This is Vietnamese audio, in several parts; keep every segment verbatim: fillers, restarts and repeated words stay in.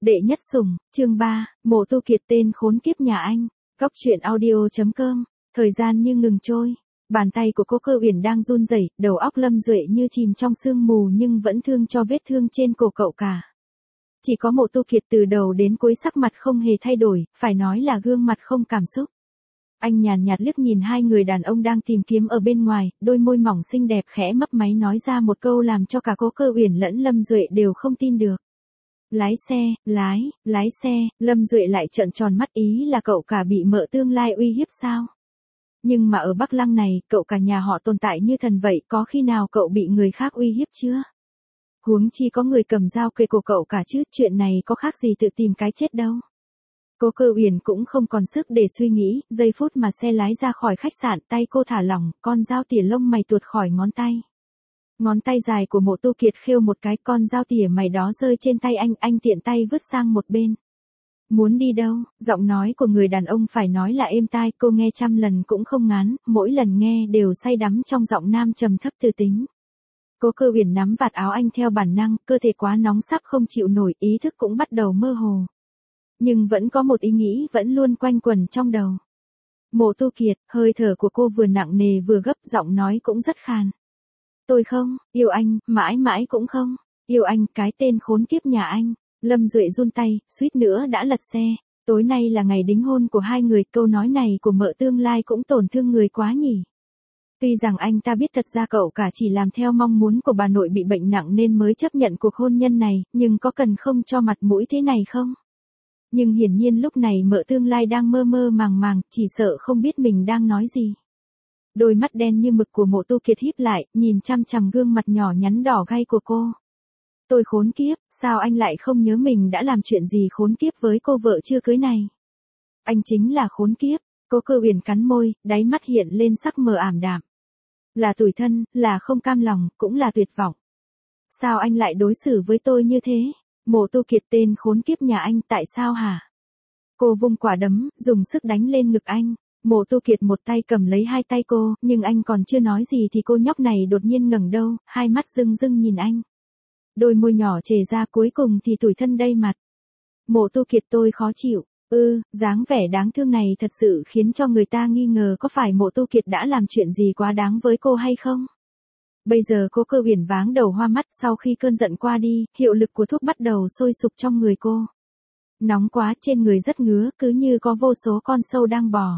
Đệ nhất sủng, chương ba, Mộ Tu Kiệt tên khốn kiếp nhà anh. Cóc truyện audio chấm com. Thời gian như ngừng trôi. Bàn tay của Cố Cơ Uyển đang run rẩy, đầu óc Lâm Duệ như chìm trong sương mù nhưng vẫn thương cho vết thương trên cổ cậu cả. Chỉ có Mộ Tu Kiệt từ đầu đến cuối sắc mặt không hề thay đổi, phải nói là gương mặt không cảm xúc. Anh nhàn nhạt liếc nhìn hai người đàn ông đang tìm kiếm ở bên ngoài, đôi môi mỏng xinh đẹp khẽ mấp máy nói ra một câu làm cho cả Cố Cơ Uyển lẫn Lâm Duệ đều không tin được. Lái xe, lái, lái xe, Lâm Duệ lại trợn tròn mắt, ý là cậu cả bị mợ tương lai uy hiếp sao? Nhưng mà ở Bắc Lăng này, cậu cả nhà họ tồn tại như thần vậy, có khi nào cậu bị người khác uy hiếp chưa? Huống chi có người cầm dao kề cổ cậu cả chứ, chuyện này có khác gì tự tìm cái chết đâu. Cố Cơ Uyển cũng không còn sức để suy nghĩ, giây phút mà xe lái ra khỏi khách sạn, tay cô thả lỏng, con dao tỉa lông mày tuột khỏi ngón tay. Ngón tay dài của Mộ Tu Kiệt khêu một cái, con dao tỉa mày đó rơi trên tay anh, anh tiện tay vứt sang một bên. Muốn đi đâu? Giọng nói của người đàn ông phải nói là êm tai, cô nghe trăm lần cũng không ngán, mỗi lần nghe đều say đắm trong giọng nam trầm thấp tư tính. Cố Cơ Uyển nắm vạt áo anh theo bản năng, cơ thể quá nóng sắp không chịu nổi, ý thức cũng bắt đầu mơ hồ. Nhưng vẫn có một ý nghĩ vẫn luôn quanh quẩn trong đầu. Mộ Tu Kiệt, hơi thở của cô vừa nặng nề vừa gấp, giọng nói cũng rất khàn. Tôi không, yêu anh, mãi mãi cũng không, yêu anh, cái tên khốn kiếp nhà anh. Lâm Duệ run tay, suýt nữa đã lật xe. Tối nay là ngày đính hôn của hai người, câu nói này của mợ tương lai cũng tổn thương người quá nhỉ. Tuy rằng anh ta biết thật ra cậu cả chỉ làm theo mong muốn của bà nội bị bệnh nặng nên mới chấp nhận cuộc hôn nhân này, nhưng có cần không cho mặt mũi thế này không? Nhưng hiển nhiên lúc này mợ tương lai đang mơ mơ màng màng, chỉ sợ không biết mình đang nói gì. Đôi mắt đen như mực của Mộ Tu Kiệt híp lại, nhìn chăm chằm gương mặt nhỏ nhắn đỏ gay của cô. Tôi khốn kiếp, sao anh lại không nhớ mình đã làm chuyện gì khốn kiếp với cô vợ chưa cưới này? Anh chính là khốn kiếp. Cố Cơ Uyển cắn môi, đáy mắt hiện lên sắc mờ ảm đạm. Là tủi thân, là không cam lòng, cũng là tuyệt vọng. Sao anh lại đối xử với tôi như thế? Mộ Tu Kiệt, tên khốn kiếp nhà anh, tại sao hả? Cô vung quả đấm, dùng sức đánh lên ngực anh. Mộ Tu Kiệt một tay cầm lấy hai tay cô, nhưng anh còn chưa nói gì thì cô nhóc này đột nhiên ngẩng đầu, hai mắt rưng rưng nhìn anh. Đôi môi nhỏ chề ra, cuối cùng thì tủi thân đầy mặt. Mộ Tu Kiệt, tôi khó chịu. Ừ, dáng vẻ đáng thương này thật sự khiến cho người ta nghi ngờ có phải Mộ Tu Kiệt đã làm chuyện gì quá đáng với cô hay không? Bây giờ Cố Cơ Uyển váng đầu hoa mắt, sau khi cơn giận qua đi, hiệu lực của thuốc bắt đầu sôi sục trong người cô. Nóng quá, trên người rất ngứa, cứ như có vô số con sâu đang bò.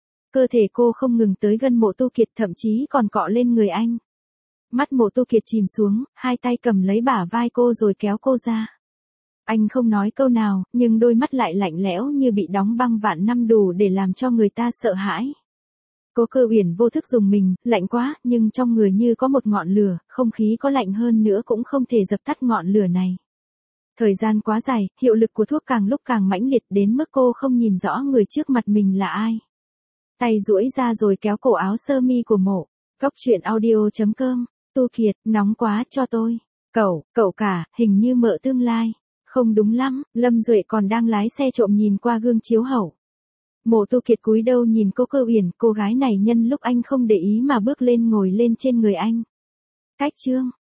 Cơ thể cô không ngừng tới gần Mộ Tu Kiệt, thậm chí còn cọ lên người anh. Mắt Mộ Tu Kiệt chìm xuống, hai tay cầm lấy bả vai cô rồi kéo cô ra. Anh không nói câu nào, nhưng đôi mắt lại lạnh lẽo như bị đóng băng vạn năm, đủ để làm cho người ta sợ hãi. Cố Cơ Uyển vô thức dùng mình, lạnh quá, nhưng trong người như có một ngọn lửa, không khí có lạnh hơn nữa cũng không thể dập tắt ngọn lửa này. Thời gian quá dài, hiệu lực của thuốc càng lúc càng mãnh liệt đến mức cô không nhìn rõ người trước mặt mình là ai. Tay duỗi ra rồi kéo cổ áo sơ mi của Mộ. Cóc truyện audio chấm com. Tu Kiệt, nóng quá, cho tôi. Cậu, cậu cả, hình như mợ tương lai. Không đúng lắm, Lâm Duệ còn đang lái xe trộm nhìn qua gương chiếu hậu. Mộ Tu Kiệt cúi đầu nhìn Cố Cơ Uyển, cô gái này nhân lúc anh không để ý mà bước lên ngồi lên trên người anh. Cách chương.